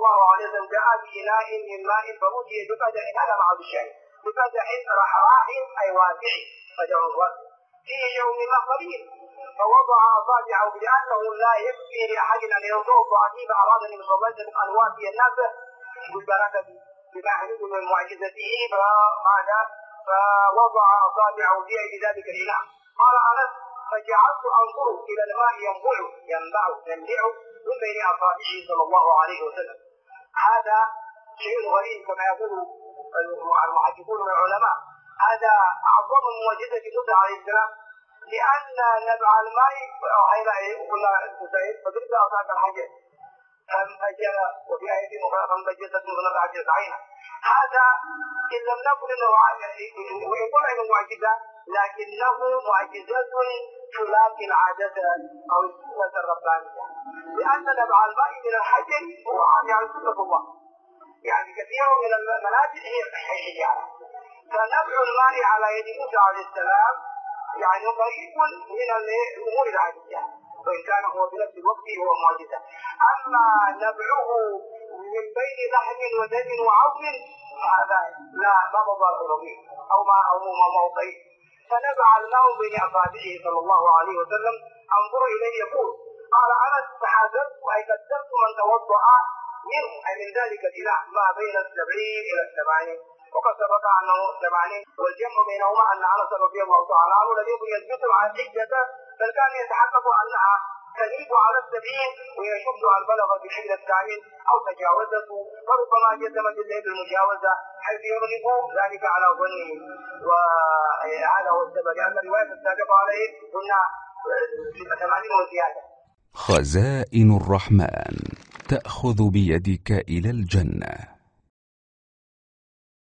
الله عليه وسلم جاء بإناء من ماء فأوتي بقدح، هذا معه الشاهد، بقدح رحراح أي واسع، قدح واسع فيه شيء من قليل، فوضع أصابعه لأنه لا يكفي لأحد أن يوضع عجيب أراد أن يصلي أن وافي الناس بالبركة بما يحدث من معجزته، فماذا؟ فوضع أصابعه في ذلك الإناء. قال أنس: فجعلت أنظر إلى الماء ينبع من بين أصابعه صلى الله عليه وسلم. هذا شيء غريب كما يقول المحققون من العلماء، هذا أعظم معجزة موسى عليه السلام، لأن نبع الماء قلنا سيد فضرب أصابع الحجر فانفجر، وفي آية أخرى فانبجست من فنفعت عينه. هذا إن لم نقل أنه ويقول أنه معجزة، لكنه معجزة تلاقي العادة أو السنة الربانية، لأن نبع الماء من الحجر هو يعني سنة الله، يعني كثير من المنازل هي الحجارة، فنبع الماء على يد موسى عليه السلام يعني قريب من الأمور العادية، وإن كان هو في نفس الوقت هو معجزة. أما نبعه من بين لحم ودم وعظم هذا لا مضى به أو ما موضعه. فنبع الماء بين أصابعه صلى الله عليه وسلم. أنظر إليه يقول: قال أنس: فحذرت أي قدرت من توضأ منه أي من ذلك الإله ما بين 70 إلى 80، وقد سبق أنه 80، والجمع بينهما أن أنس رضي الله تعالى عنه لم يكن يثبت على الحجة، بل كان يتحقق أنها تزيد على 70 ويشد أن بلغ بالحل الثامن أو تجاوزته، فربما جزم بالمجاوزة حيث يغلب ذلك على ظنه. وهذا هو السبب، لأن الرواية السابقة عليه قلنا 80 وزيادة. خزائن الرحمن تأخذ بيدك إلى الجنة.